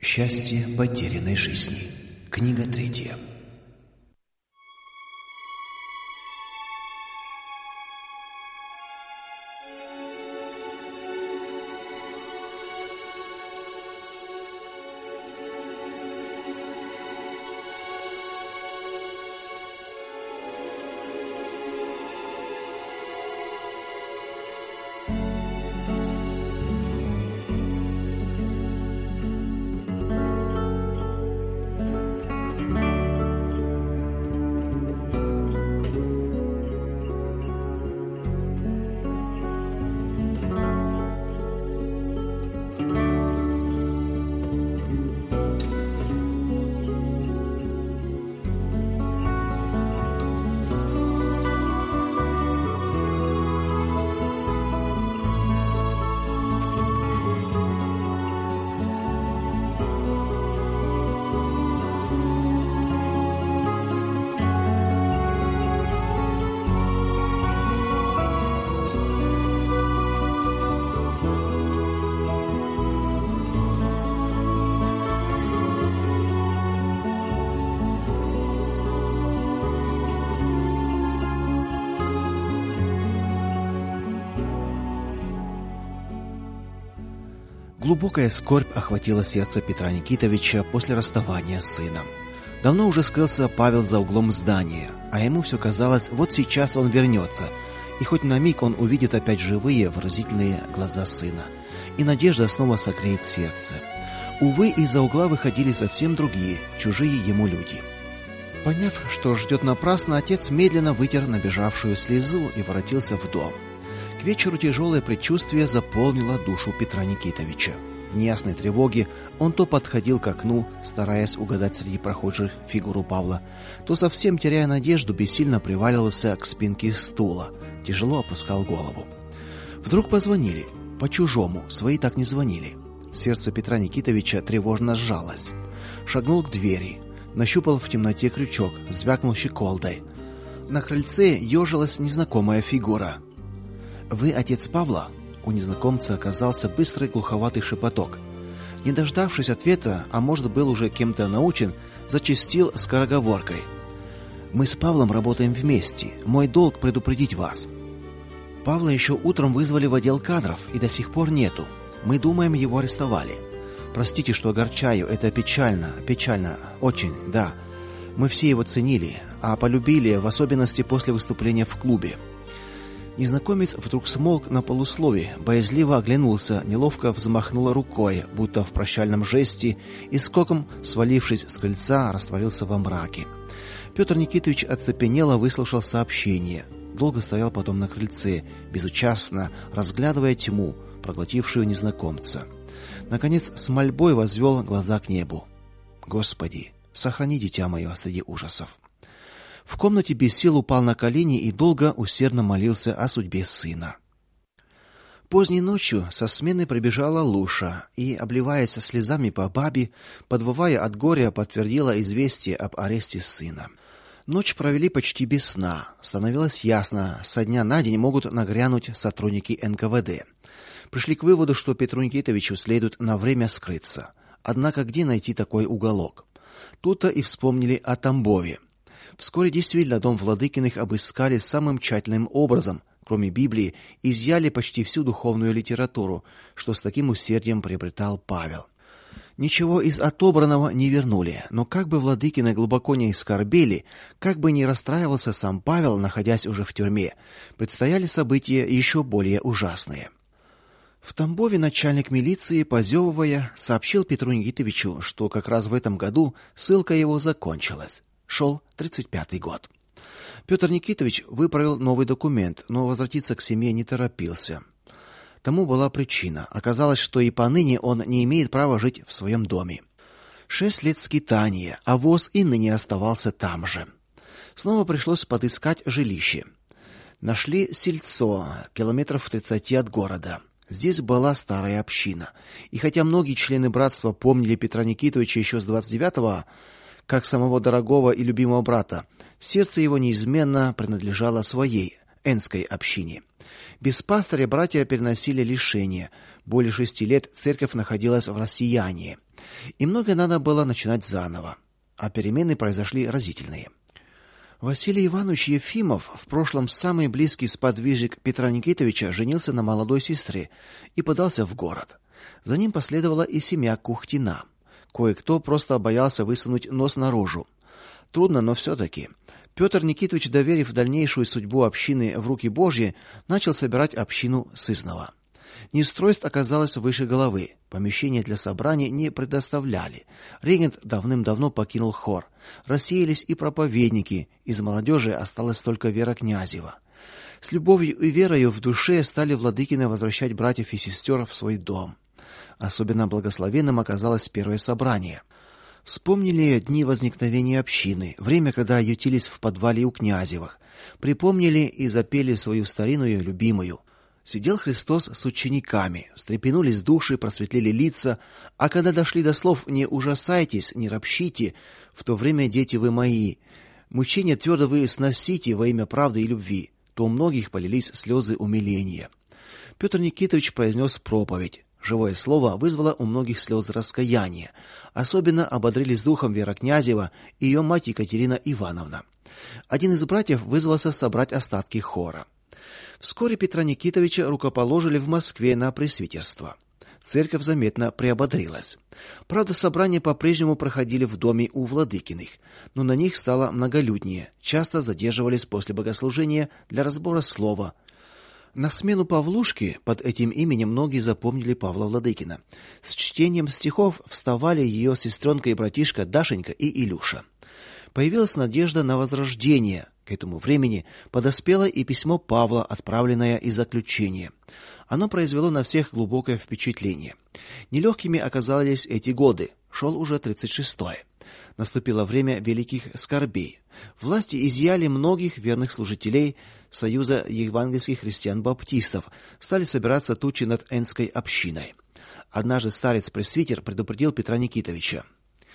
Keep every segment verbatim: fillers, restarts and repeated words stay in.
Счастье потерянной жизни. Книга третья. Глубокая скорбь охватила сердце Петра Никитовича после расставания с сыном. Давно уже скрылся Павел за углом здания, а ему все казалось, вот сейчас он вернется, и хоть на миг он увидит опять живые, выразительные глаза сына, и надежда снова согреет сердце. Увы, из-за угла выходили совсем другие, чужие ему люди. Поняв, что ждет напрасно, отец медленно вытер набежавшую слезу и воротился в дом. К вечеру тяжелое предчувствие заполнило душу Петра Никитовича. В неясной тревоге он то подходил к окну, стараясь угадать среди прохожих фигуру Павла, то совсем теряя надежду, бессильно приваливался к спинке стула, тяжело опускал голову. Вдруг позвонили, по-чужому, свои так не звонили. Сердце Петра Никитовича тревожно сжалось. Шагнул к двери, нащупал в темноте крючок, звякнул щеколдой. На крыльце ёжилась незнакомая фигура. Вы отец Павла? У незнакомца оказался быстрый глуховатый шепоток. Не дождавшись ответа, а может, был уже кем-то научен, зачастил скороговоркой: мы с Павлом работаем вместе. Мой долг предупредить вас. Павла еще утром вызвали в отдел кадров, и до сих пор нету. Мы думаем, его арестовали. Простите, что огорчаю, это печально, печально, очень, да. Мы все его ценили, а полюбили, в особенности после выступления в клубе. Незнакомец вдруг смолк на полуслове, боязливо оглянулся, неловко взмахнул рукой, будто в прощальном жесте, и скоком, свалившись с крыльца, растворился во мраке. Петр Никитович оцепенело выслушал сообщение. Долго стоял потом на крыльце, безучастно разглядывая тьму, проглотившую незнакомца. Наконец, с мольбой возвел глаза к небу. Господи, сохрани дитя мое среди ужасов. В комнате без сил упал на колени и долго усердно молился о судьбе сына. Поздней ночью со смены прибежала Луша и, обливаясь слезами по бабе, подвывая от горя, подтвердила известие об аресте сына. Ночь провели почти без сна. Становилось ясно, со дня на день могут нагрянуть сотрудники эн ка вэ дэ. Пришли к выводу, что Петру Никитовичу следует на время скрыться. Однако где найти такой уголок? Тут-то и вспомнили о Тамбове. Вскоре действительно дом Владыкиных обыскали самым тщательным образом. Кроме Библии, изъяли почти всю духовную литературу, что с таким усердием приобретал Павел. Ничего из отобранного не вернули, но как бы Владыкины глубоко не скорбели, как бы не расстраивался сам Павел, находясь уже в тюрьме, предстояли события еще более ужасные. В Тамбове начальник милиции, позевывая, сообщил Петру Никитовичу, что как раз в этом году ссылка его закончилась. Шел тридцать пятый год. Петр Никитович выправил новый документ, но возвратиться к семье не торопился. Тому была причина. Оказалось, что и поныне он не имеет права жить в своем доме. Шесть лет скитания, а воз и ныне оставался там же. Снова пришлось подыскать жилище. Нашли сельцо, километров в тридцати от города. Здесь была старая община. И хотя многие члены братства помнили Петра Никитовича еще с двадцать девятого, как самого дорогого и любимого брата, сердце его неизменно принадлежало своей энской общине. Без пастыря братья переносили лишения. Более шести лет церковь находилась в рассеянии. и многое надо было начинать заново, а перемены произошли разительные. Василий Иванович Ефимов, в прошлом самый близкий сподвижник Петра Никитовича, женился на молодой сестре и подался в город. За ним последовала и семья Кухтина. Кое-кто просто боялся высунуть нос наружу. Трудно, но все-таки. Петр Никитович, доверив дальнейшую судьбу общины в руки Божьи, начал собирать общину сызнова. Неустройств оказалось выше головы. Помещения для собраний не предоставляли. Регент давным-давно покинул хор. Рассеялись и проповедники. Из молодежи осталась только Вера Князева. С любовью и верою в душе стали владыкины возвращать братьев и сестер в свой дом. Особенно благословенным оказалось первое собрание. Вспомнили дни возникновения общины, время, когда ютились в подвале у Князевых. Припомнили и запели свою старинную любимую. Сидел Христос с учениками, встрепенулись души, просветлели лица, а когда дошли до слов «не ужасайтесь, не ропщите, в то время, дети вы мои, мучения твердо вы сносите во имя правды и любви», то у многих полились слезы умиления. Петр Никитович произнес проповедь. Живое слово вызвало у многих слезы раскаяния. Особенно ободрились духом Вера Князева и ее мать Екатерина Ивановна. Один из братьев вызвался собрать остатки хора. Вскоре Петра Никитовича рукоположили в Москве на пресвитерство. Церковь заметно приободрилась. Правда, собрания по-прежнему проходили в доме у Владыкиных, но на них стало многолюднее. Часто задерживались после богослужения для разбора слова. На смену Павлушке, под этим именем многие запомнили Павла Владыкина, с чтением стихов вставали ее сестренка и братишка Дашенька и Илюша. Появилась надежда на возрождение. К этому времени подоспело и письмо Павла, отправленное из заключения. Оно произвело на всех глубокое впечатление. Нелегкими оказались эти годы. Шел уже тридцать шестой. Наступило время великих скорбей. Власти изъяли многих верных служителей Союза евангельских христиан-баптистов, стали собираться тучи над Энской общиной. Однажды старец-пресвитер предупредил Петра Никитовича: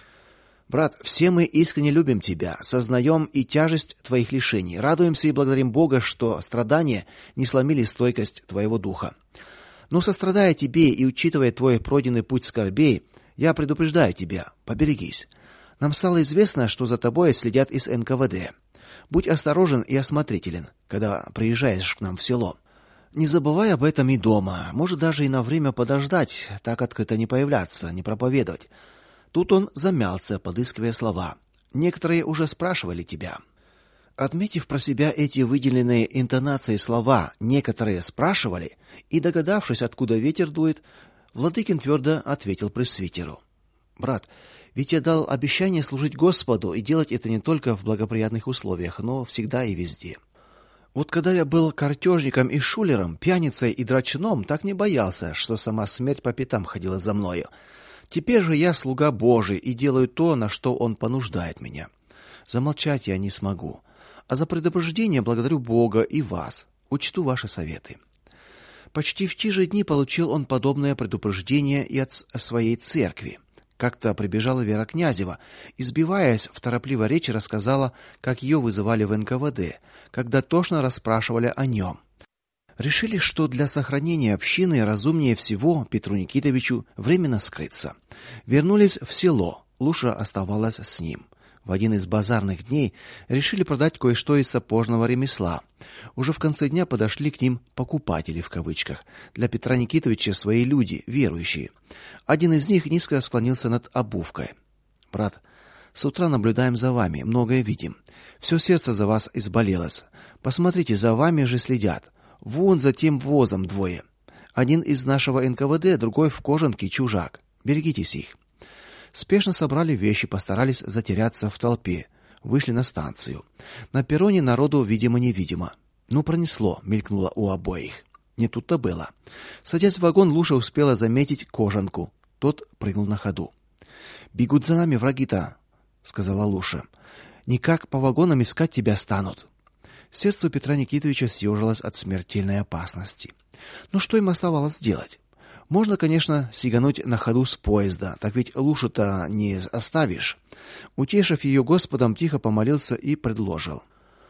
«Брат, все мы искренне любим тебя, сознаем и тяжесть твоих лишений, радуемся и благодарим Бога, что страдания не сломили стойкость твоего духа. Но сострадая тебе и учитывая твой пройденный путь скорбей, я предупреждаю тебя: поберегись. Нам стало известно, что за тобой следят из эн ка вэ дэ. Будь осторожен и осмотрителен, когда приезжаешь к нам в село. Не забывай об этом и дома, может даже и на время подождать, так открыто не появляться, не проповедовать». Тут он замялся, подыскивая слова. Некоторые уже спрашивали тебя. Отметив про себя эти выделенные интонацией слова «некоторые спрашивали» и догадавшись, откуда ветер дует, Владыкин твердо ответил пресвитеру: «Брат, ведь я дал обещание служить Господу и делать это не только в благоприятных условиях, но всегда и везде. Вот когда я был картежником и шулером, пьяницей и драчуном, так не боялся, что сама смерть по пятам ходила за мною. Теперь же я слуга Божий и делаю то, на что он понуждает меня. Замолчать я не смогу, а за предупреждение благодарю Бога и вас. Учту ваши советы». Почти в те же дни получил он подобное предупреждение и от своей церкви. Как-то прибежала Вера Князева и, сбиваясь в торопливой речи, рассказала, как ее вызывали в эн ка вэ дэ, когда тошно расспрашивали о нем. Решили, что для сохранения общины разумнее всего Петру Никитовичу временно скрыться. Вернулись в село, Луша оставалась с ним. В один из базарных дней решили продать кое-что из сапожного ремесла. Уже в конце дня подошли к ним «покупатели» в кавычках. Для Петра Никитовича свои люди, верующие. Один из них низко склонился над обувкой. «Брат, с утра наблюдаем за вами, многое видим. Все сердце за вас изболелось. Посмотрите, за вами же следят. Вон за тем возом двое. Один из нашего эн ка вэ дэ, другой в кожанке чужак. Берегитесь их». Спешно собрали вещи, постарались затеряться в толпе. Вышли на станцию. На перроне народу видимо-невидимо. Ну, пронесло, мелькнуло у обоих. Не тут-то было. Садясь в вагон, Луша успела заметить кожанку. Тот прыгнул на ходу. «Бегут за нами враги-то», — сказала Луша. «Никак по вагонам искать тебя станут». Сердце у Петра Никитовича съежилось от смертельной опасности. Но что им оставалось делать? Можно, конечно, сигануть на ходу с поезда, так ведь Лушу-то не оставишь. Утешив ее Господом, тихо помолился и предложил: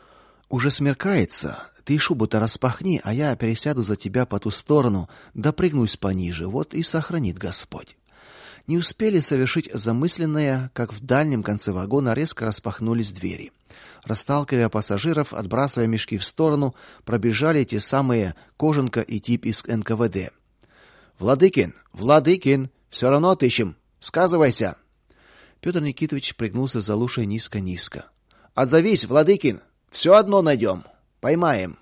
«Уже смеркается, ты шубу-то распахни, а я пересяду за тебя по ту сторону, допрыгнусь пониже, вот и сохранит Господь». Не успели совершить замысленное, как в дальнем конце вагона резко распахнулись двери. Расталкивая пассажиров, отбрасывая мешки в сторону, пробежали те самые Кожанка и тип из эн ка вэ дэ. Владыкин, Владыкин, все равно отыщем. Сказывайся. Петр Никитович пригнулся за Лушей низко-низко. Отзовись, Владыкин, все одно найдем. Поймаем.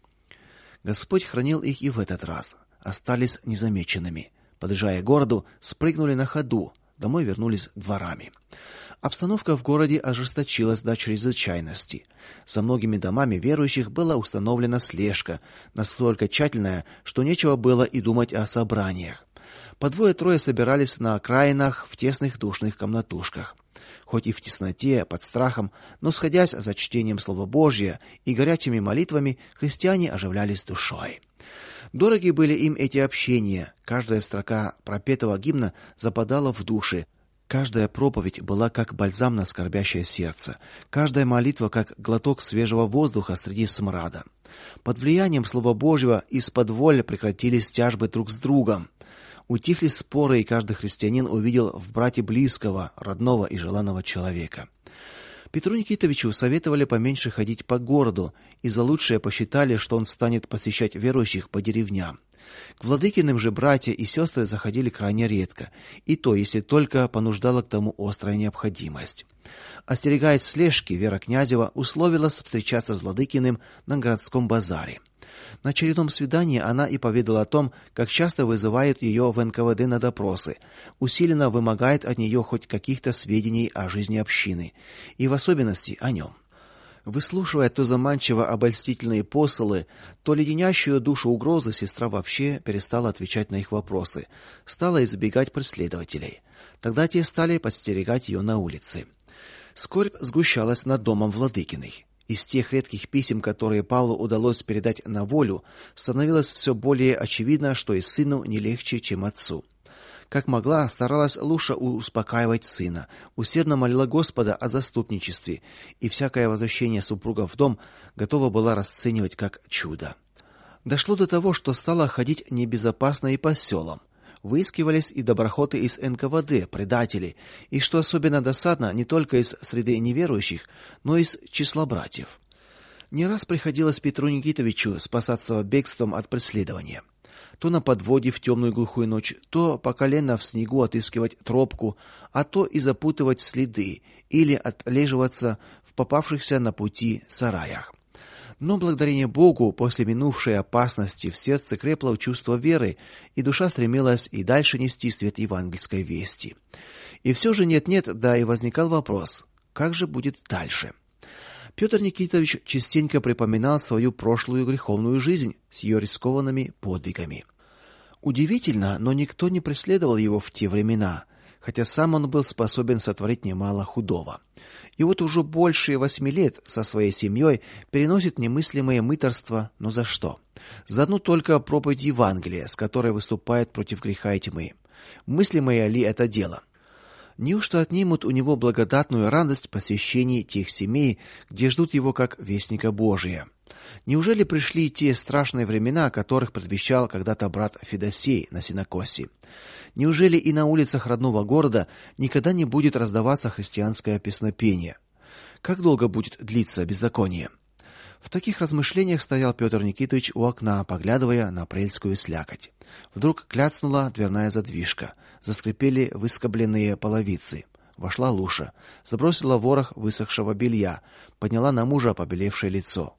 Господь хранил их и в этот раз. Остались незамеченными. Подъезжая к городу, спрыгнули на ходу, домой вернулись дворами. Обстановка в городе ожесточилась до чрезвычайности. За многими домами верующих была установлена слежка, настолько тщательная, что нечего было и думать о собраниях. По двое-трое собирались на окраинах в тесных душных комнатушках. Хоть и в тесноте, под страхом, но сходясь за чтением Слова Божьего и горячими молитвами, христиане оживлялись душой. Дороги были им эти общения. Каждая строка пропетого гимна западала в души. Каждая проповедь была как бальзам на скорбящее сердце, каждая молитва как глоток свежего воздуха среди смрада. Под влиянием Слова Божьего из-под воли прекратились тяжбы друг с другом. Утихли споры, и каждый христианин увидел в брате близкого, родного и желанного человека. Петру Никитовичу советовали поменьше ходить по городу, и за лучшее посчитали, что он станет посещать верующих по деревням. К Владыкиным же братья и сестры заходили крайне редко, и то, если только понуждала к тому острая необходимость. Остерегаясь слежки, Вера Князева условилась встречаться с Владыкиным на городском базаре. На очередном свидании она и поведала о том, как часто вызывают ее в эн ка вэ дэ на допросы, усиленно вымогает от нее хоть каких-то сведений о жизни общины, и в особенности о нем. Выслушивая то заманчиво обольстительные посылы, то леденящую душу угрозы, сестра вообще перестала отвечать на их вопросы, стала избегать преследователей. Тогда те стали подстерегать ее на улице. Скорбь сгущалась над домом Владыкиных. Из тех редких писем, которые Павлу удалось передать на волю, становилось все более очевидно, что и сыну не легче, чем отцу. Как могла, старалась Луша успокаивать сына, усердно молила Господа о заступничестве, и всякое возвращение супруга в дом готова была расценивать как чудо. Дошло до того, что стало ходить небезопасно и по селам. Выискивались и доброхоты из эн ка вэ дэ, предатели, и, что особенно досадно, не только из среды неверующих, но и из числа братьев. Не раз приходилось Петру Никитовичу спасаться бегством от преследования. То на подводе в темную глухую ночь, то по колено в снегу отыскивать тропку, а то и запутывать следы или отлеживаться в попавшихся на пути сараях. Но благодарение Богу, после минувшей опасности в сердце крепло чувство веры, и душа стремилась и дальше нести свет евангельской вести. И все же нет-нет, да и возникал вопрос: как же будет дальше? Петр Никитович частенько припоминал свою прошлую греховную жизнь с ее рискованными подвигами. Удивительно, но никто не преследовал его в те времена, хотя сам он был способен сотворить немало худого. И вот уже больше восьми лет со своей семьей переносит немыслимое мытарство, но за что? За одну только проповедь Евангелия, с которой выступает против греха и тьмы. Мыслимое ли это дело? Неужто отнимут у него благодатную радость посещений тех семей, где ждут его как вестника Божия? Неужели пришли те страшные времена, о которых предвещал когда-то брат Федосей на сенокосе? Неужели и на улицах родного города никогда не будет раздаваться христианское песнопение? Как долго будет длиться беззаконие? В таких размышлениях стоял Петр Никитович у окна, поглядывая на апрельскую слякоть. Вдруг кляцнула дверная задвижка, заскрипели выскобленные половицы. Вошла Луша, забросила ворох высохшего белья, подняла на мужа побелевшее лицо.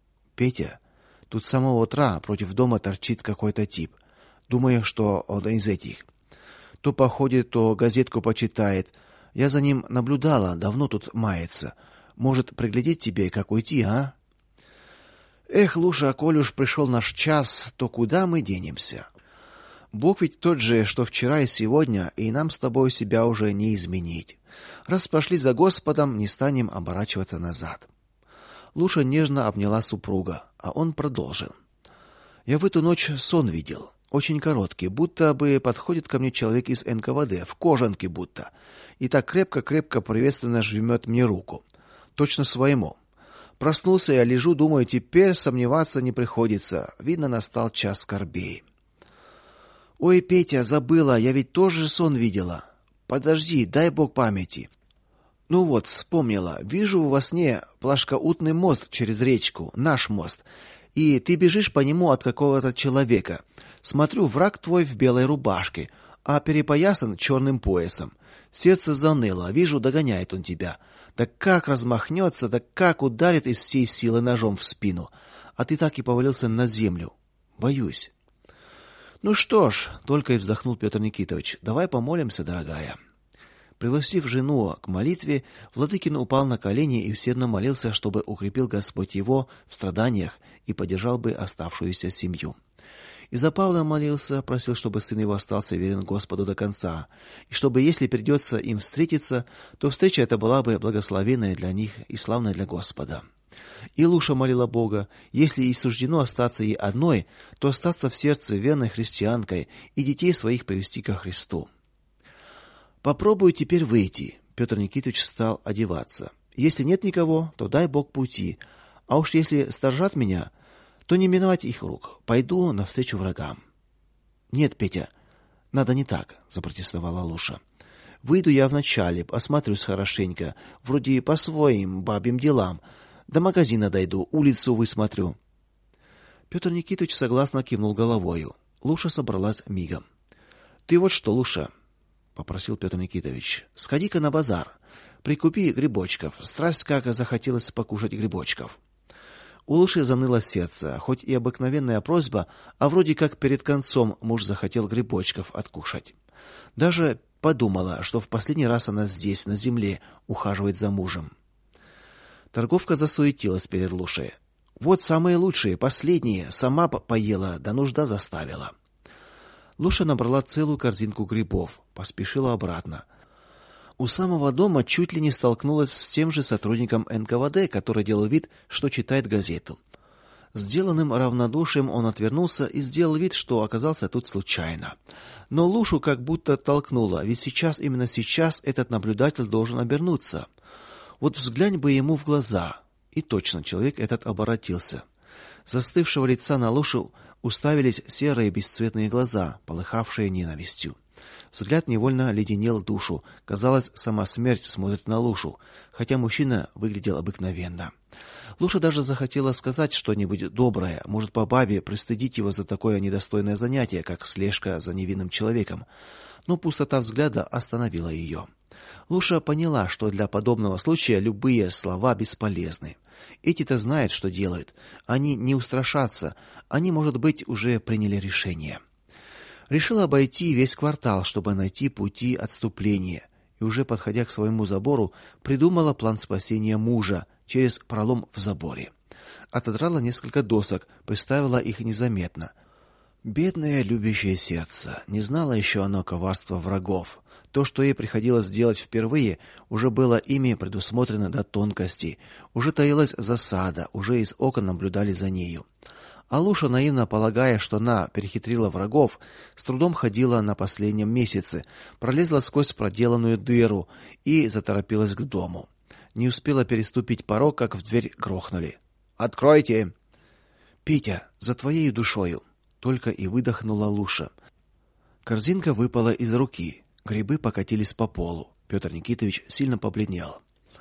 Петя, тут с самого утра против дома торчит какой-то тип. Думаю, что он из этих. То походит, то газетку почитает. Я за ним наблюдала, давно тут мается. Может, приглядеть тебе, как уйти, а? Эх, Луша, коль уж пришел наш час, то куда мы денемся? Бог ведь тот же, что вчера и сегодня, и нам с тобой себя уже не изменить. Раз пошли за Господом, не станем оборачиваться назад. Луша нежно обняла супруга, а он продолжил. Я в эту ночь сон видел, очень короткий, будто бы подходит ко мне человек из эн ка вэ дэ, в кожанке будто, и так крепко-крепко приветственно жмет мне руку, точно своему. Проснулся я, лежу, думаю, теперь сомневаться не приходится. Видно, настал час скорбей. Ой, Петя, забыла, я ведь тоже сон видела. Подожди, дай бог памяти. Ну вот, вспомнила. Вижу во сне плашкоутный мост через речку, наш мост. И ты бежишь по нему от какого-то человека. Смотрю, враг твой в белой рубашке, а перепоясан черным поясом. Сердце заныло, вижу, догоняет он тебя. Да как размахнется, да как ударит из всей силы ножом в спину. А ты так и повалился на землю. Боюсь. Ну что ж, только и вздохнул Петр Никитович. Давай помолимся, дорогая. Пригласив жену к молитве, Владыкин упал на колени и усердно молился, чтобы укрепил Господь его в страданиях и поддержал бы оставшуюся семью. И за Павла молился, просил, чтобы сын его остался верен Господу до конца, и чтобы, если придется им встретиться, то встреча эта была бы благословенная для них и славная для Господа. И Луша молила Бога, если и суждено остаться ей одной, то остаться в сердце верной христианкой и детей своих привести ко Христу. Попробую теперь выйти. Петр Никитович стал одеваться. Если нет никого, то дай Бог пути. А уж если сторожат меня, то не миновать их рук. Пойду навстречу врагам. Нет, Петя, надо не так, запротестовала Луша. Выйду я вначале, осмотрюсь хорошенько, вроде по своим бабьим делам. До магазина дойду, улицу высмотрю. Петр Никитович согласно кивнул головою. Луша собралась мигом. Ты вот что, Луша, попросил Петр Никитович. Сходи-ка на базар, прикупи грибочков. Страсть как захотелось покушать грибочков. У Луши заныло сердце, хоть и обыкновенная просьба, а вроде как перед концом муж захотел грибочков откушать. Даже подумала, что в последний раз она здесь, на земле, ухаживает за мужем. Торговка засуетилась перед Лушей. Вот самые лучшие, последние, сама поела, да нужда заставила. Луша набрала целую корзинку грибов, поспешила обратно. У самого дома чуть ли не столкнулась с тем же сотрудником эн ка вэ дэ, который делал вид, что читает газету. Сделанным равнодушием он отвернулся и сделал вид, что оказался тут случайно. Но Лушу как будто толкнуло, ведь сейчас, именно сейчас этот наблюдатель должен обернуться. Вот взглянь бы ему в глаза. И точно человек этот оборотился. Застывшего лица на Лушу уставились серые бесцветные глаза, полыхавшие ненавистью. Взгляд невольно леденел душу. Казалось, сама смерть смотрит на Лушу, хотя мужчина выглядел обыкновенно. Луша даже захотела сказать что-нибудь доброе, может, по бабе пристыдить его за такое недостойное занятие, как слежка за невинным человеком. Но пустота взгляда остановила ее. Луша поняла, что для подобного случая любые слова бесполезны. Эти-то знают, что делают. Они не устрашатся. Они, может быть, уже приняли решение. Решила обойти весь квартал, чтобы найти пути отступления, и уже подходя к своему забору, придумала план спасения мужа через пролом в заборе. Отодрала несколько досок, приставила их незаметно. Бедное любящее сердце, не знало еще оно коварства врагов. То, что ей приходилось делать впервые, уже было ими предусмотрено до тонкостей. Уже таилась засада, уже из окон наблюдали за нею. А Луша, наивно полагая, что она перехитрила врагов, с трудом ходила на последнем месяце, пролезла сквозь проделанную дыру и заторопилась к дому. Не успела переступить порог, как в дверь грохнули. Откройте. Петя, за твоей душою, только и выдохнула Луша. Корзинка выпала из руки. Грибы покатились по полу. Петр Никитович сильно побледнел.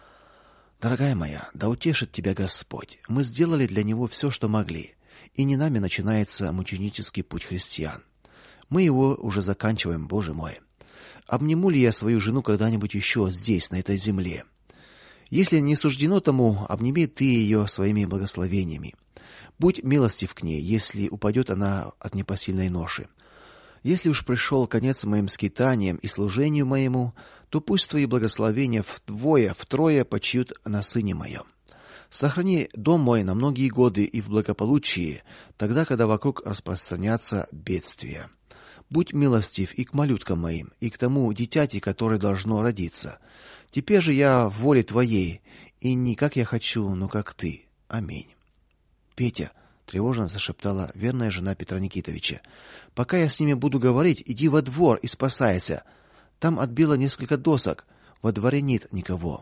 Дорогая моя, да утешит тебя Господь. Мы сделали для него все, что могли. И не нами начинается мученический путь христиан. Мы его уже заканчиваем, Боже мой. Обниму ли я свою жену когда-нибудь еще здесь, на этой земле? Если не суждено тому, обними ты ее своими благословениями. Будь милостив к ней, если упадет она от непосильной ноши. Если уж пришел конец моим скитаниям и служению моему, то пусть твои благословения вдвое, втрое почиют на сыне моем. Сохрани дом мой на многие годы и в благополучии, тогда, когда вокруг распространятся бедствия. Будь милостив и к малюткам моим, и к тому дитяти, которое должно родиться. Теперь же я в воле твоей, и не как я хочу, но как ты. Аминь. Петя, тревожно зашептала верная жена Петра Никитовича. Пока я с ними буду говорить, иди во двор и спасайся. Там отбило несколько досок, во дворе нет никого.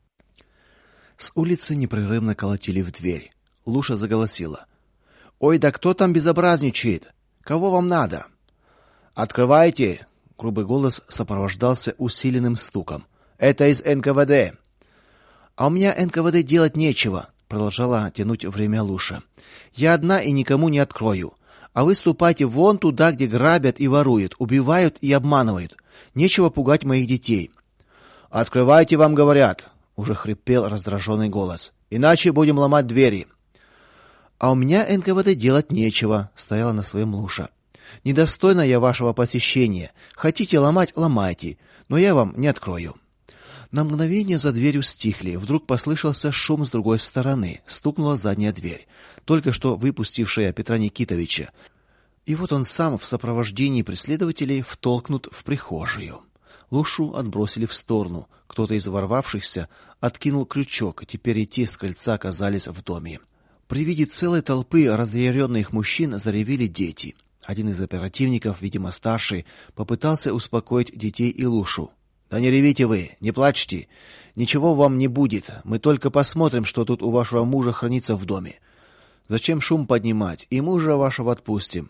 С улицы непрерывно колотили в дверь. Луша заголосила: "Ой, да кто там безобразничает? Кого вам надо?" "Открывайте", Грубый голос сопровождался усиленным стуком. «Это из эн ка вэ дэ!» «А у меня эн ка вэ дэ делать нечего», — продолжала тянуть время Луша. «Я одна и никому не открою. А вы ступайте вон туда, где грабят и воруют, убивают и обманывают. Нечего пугать моих детей». «Открывайте, вам говорят», — уже хрипел раздраженный голос. «Иначе будем ломать двери». «А у меня эн ка вэ дэ делать нечего», — стояла на своем Луша. «Недостойна я вашего посещения. Хотите ломать — ломайте, но я вам не открою». На мгновение за дверью стихли. Вдруг послышался шум с другой стороны. Стукнула задняя дверь, только что выпустившая Петра Никитовича. И вот он сам в сопровождении преследователей втолкнут в прихожую. Лушу отбросили в сторону. Кто-то из ворвавшихся откинул крючок, и теперь и те с крыльца оказались в доме. При виде целой толпы разъяренных мужчин заревели дети. Один из оперативников, видимо старший, попытался успокоить детей и Лушу. «Да не ревите вы, не плачьте. Ничего вам не будет. Мы только посмотрим, что тут у вашего мужа хранится в доме. Зачем шум поднимать? И мужа вашего отпустим».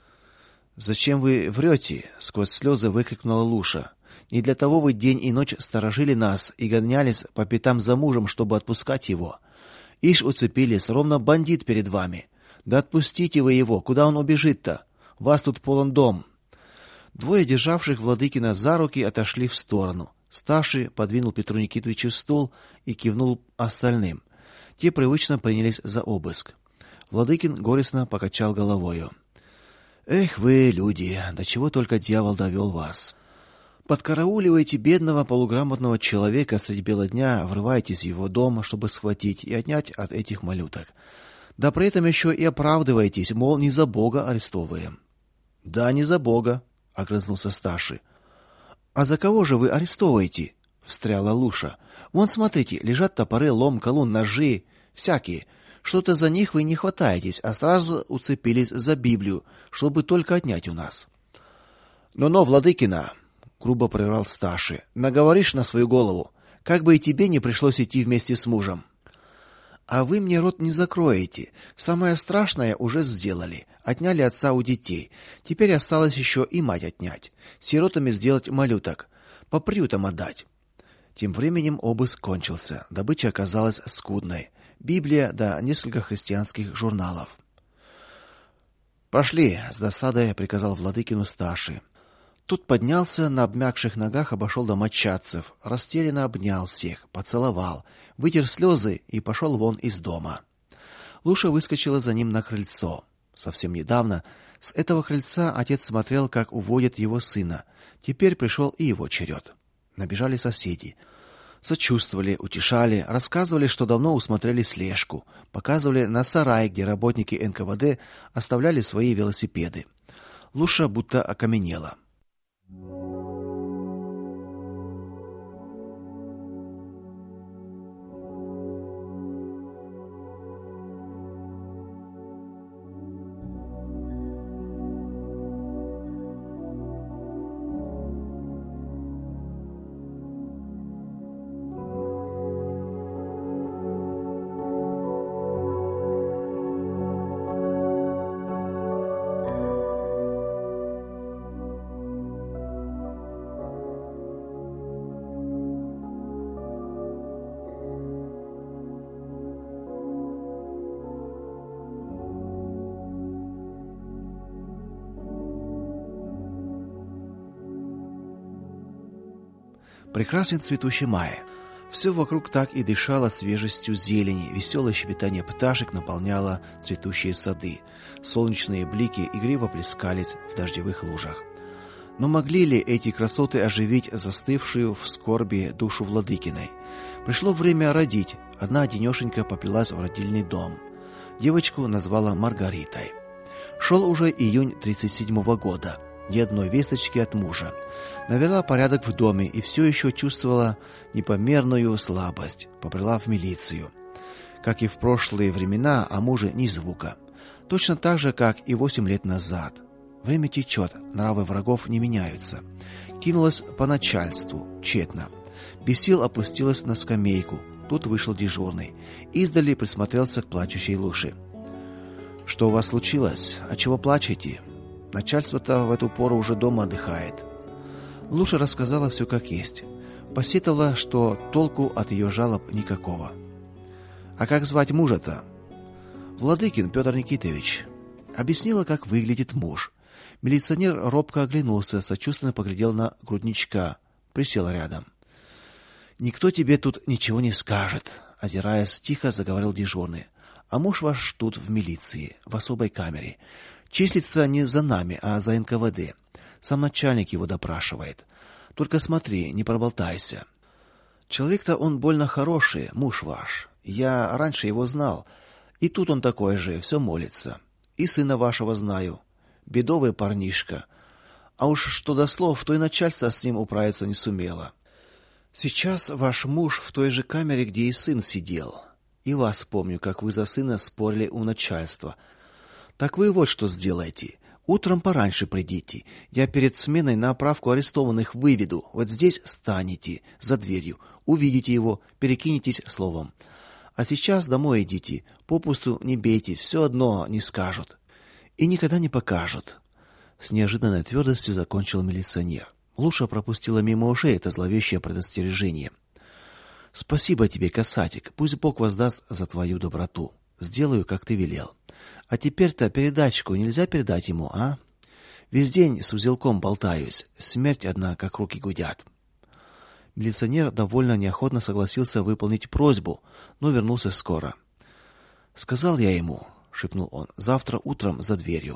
«Зачем вы врете?» — сквозь слезы выкрикнула Луша. «Не для того вы день и ночь сторожили нас и гонялись по пятам за мужем, чтобы отпускать его. Ишь уцепились, ровно бандит перед вами. Да отпустите вы его, куда он убежит-то? Вас тут полон дом». Двое державших Владыкина за руки отошли в сторону. Старший подвинул Петру Никитовичу стул и кивнул остальным. Те привычно принялись за обыск. Владыкин горестно покачал головою. «Эх вы, люди, до чего только дьявол довел вас. Подкарауливаете бедного полуграмотного человека средь бела дня, врываетесь в его дом, чтобы схватить и отнять от этих малюток. Да при этом еще и оправдываетесь, мол, не за Бога арестовываем». «Да, не за Бога», — огрызнулся старший. «А за кого же вы арестовываете?» — встряла Луша. «Вон, смотрите, лежат топоры, лом, колун, ножи, всякие. Что-то за них вы не хватаетесь, а сразу уцепились за Библию, чтобы только отнять у нас». «Но-но, Владыкина», — грубо прервал старший, — «наговоришь на свою голову, как бы и тебе не пришлось идти вместе с мужем». «А вы мне рот не закроете. Самое страшное уже сделали. Отняли отца у детей. Теперь осталось еще и мать отнять. Сиротами сделать малюток. По приютам отдать». Тем временем обыск кончился. Добыча оказалась скудной. Библия да несколько христианских журналов. «Пошли», — с досадой приказал Владыкину старший. Тут поднялся на обмякших ногах, обошел домочадцев, растерянно обнял всех, поцеловал, вытер слезы и пошел вон из дома. Луша выскочила за ним на крыльцо. Совсем недавно с этого крыльца отец смотрел, как уводят его сына. Теперь пришел и его черед. Набежали соседи. Сочувствовали, утешали, рассказывали, что давно усмотрели слежку, показывали на сарай, где работники эн ка вэ дэ оставляли свои велосипеды. Луша будто окаменела. Прекрасен цветущий май. Все вокруг так и дышало свежестью зелени, веселое щебетание пташек наполняло цветущие сады. Солнечные блики игриво плескались в дождевых лужах. Но могли ли эти красоты оживить застывшую в скорби душу Владыкиной? Пришло время родить. Одна одинешенька поплелась в родильный дом. Девочку назвала Маргаритой. Шел уже июнь тридцать седьмого года. Ни одной весточки от мужа. Навела порядок в доме и все еще чувствовала непомерную слабость. Побрела в милицию. Как и в прошлые времена, о муже ни звука. Точно так же, как и восемь лет назад. Время течет, нравы врагов не меняются. Кинулась по начальству, тщетно. Без сил опустилась на скамейку. Тут вышел дежурный. Издали присмотрелся к плачущей Луше. «Что у вас случилось? Отчего плачете? Начальство-то в эту пору уже дома отдыхает». Луша рассказала все как есть. Посетовала, что толку от ее жалоб никакого. А как звать мужа-то? Владыкин Петр Никитович. Объяснила, как выглядит муж. Милиционер робко оглянулся, сочувственно поглядел на грудничка, присел рядом. Никто тебе тут ничего не скажет, озираясь, тихо заговорил дежурный. А муж ваш тут в милиции, в особой камере. Числится не за нами, а за эн ка вэ дэ. Сам начальник его допрашивает. Только смотри, не проболтайся. Человек-то он больно хороший, муж ваш. Я раньше его знал. И тут он такой же, все молится. И сына вашего знаю. Бедовый парнишка. А уж что до слов, то и начальство с ним управиться не сумело. Сейчас ваш муж в той же камере, где и сын сидел. И вас помню, как вы за сына спорили у начальства. Так вы вот что сделайте. Утром пораньше придите. Я перед сменой на оправку арестованных выведу. Вот здесь станете за дверью, увидите его, перекинетесь словом. А сейчас домой идите. Попусту не бейтесь, все одно не скажут. И никогда не покажут. С неожиданной твердостью закончил милиционер. Луша пропустила мимо ушей это зловещее предостережение. Спасибо тебе, касатик. Пусть Бог воздаст за твою доброту. Сделаю, как ты велел. А теперь-то передачку нельзя передать ему, а? Весь день с узелком болтаюсь. Смерть одна, как руки гудят. Милиционер довольно неохотно согласился выполнить просьбу, но вернулся скоро. Сказал я ему, шепнул он. Завтра утром за дверью.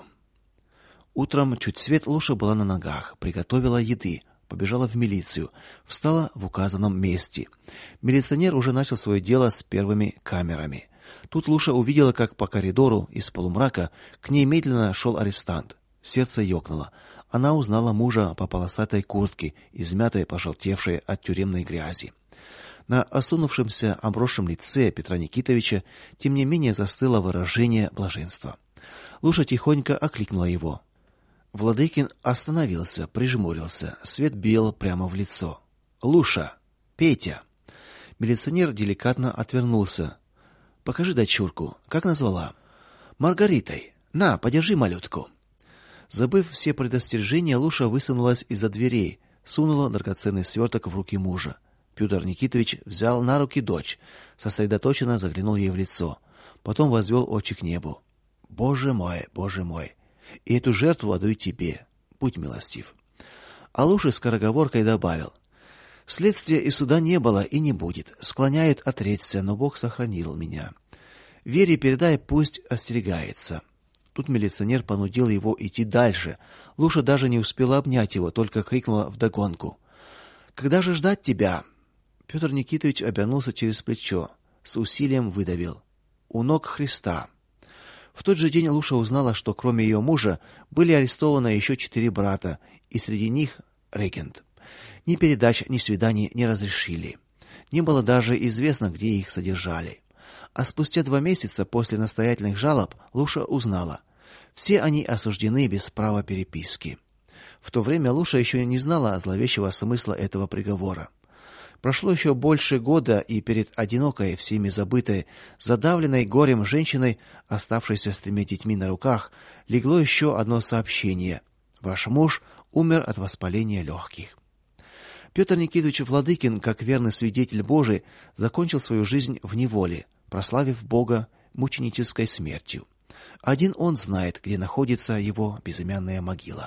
Утром чуть свет Луша была на ногах, приготовила еды, побежала в милицию, встала в указанном месте. Милиционер уже начал свое дело с первыми камерами. Тут Луша увидела, как по коридору из полумрака к ней медленно шел арестант. Сердце ёкнуло. Она узнала мужа по полосатой куртке, измятой, пожелтевшей от тюремной грязи. На осунувшемся, обросшем лице Петра Никитовича тем не менее застыло выражение блаженства. Луша тихонько окликнула его. Владыкин остановился, прижмурился. Свет бил прямо в лицо. Луша, Петя. Милиционер деликатно отвернулся. Покажи дочурку, как назвала? Маргаритой. На, подержи малютку. Забыв все предостережения, Луша высунулась из-за дверей, сунула драгоценный сверток в руки мужа. Петр Никитович взял на руки дочь, сосредоточенно заглянул ей в лицо, потом возвел очи к небу. Боже мой, Боже мой. И эту жертву отдаю тебе. Будь милостив. А Луша скороговоркой добавил: следствия и суда не было и не будет. Склоняют отречься, но Бог сохранил меня. Вере передай, пусть остерегается. Тут милиционер понудил его идти дальше. Луша даже не успела обнять его, только крикнула вдогонку: когда же ждать тебя? Петр Никитович обернулся через плечо, с усилием выдавил: у ног Христа. В тот же день Луша узнала, что кроме ее мужа были арестованы еще четыре брата, и среди них регент. Ни передач, ни свиданий не разрешили. Не было даже известно, где их содержали. А спустя два месяца после настоятельных жалоб Луша узнала: все они осуждены без права переписки. В то время Луша еще не знала зловещего смысла этого приговора. Прошло еще больше года, и перед одинокой, всеми забытой, задавленной горем женщиной, оставшейся с тремя детьми на руках, легло еще одно сообщение: ваш муж умер от воспаления легких. Петр Никитович Владыкин, как верный свидетель Божий, закончил свою жизнь в неволе, прославив Бога мученической смертью. Один он знает, где находится его безымянная могила.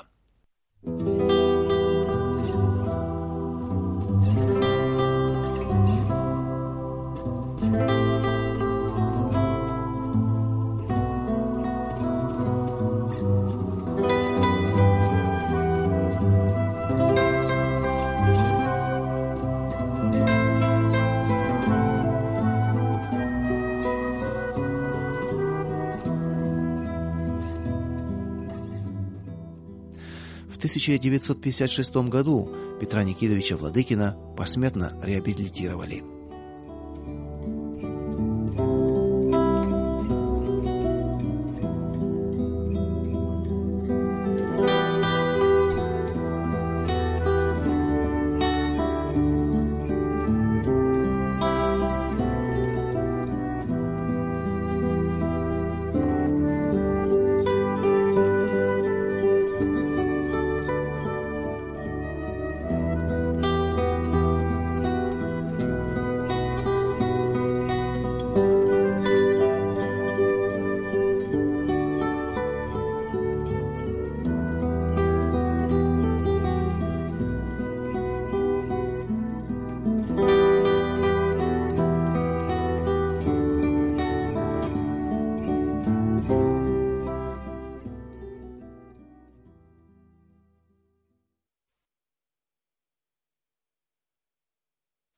В тысяча девятьсот пятьдесят шестом году Петра Никитовича Владыкина посмертно реабилитировали.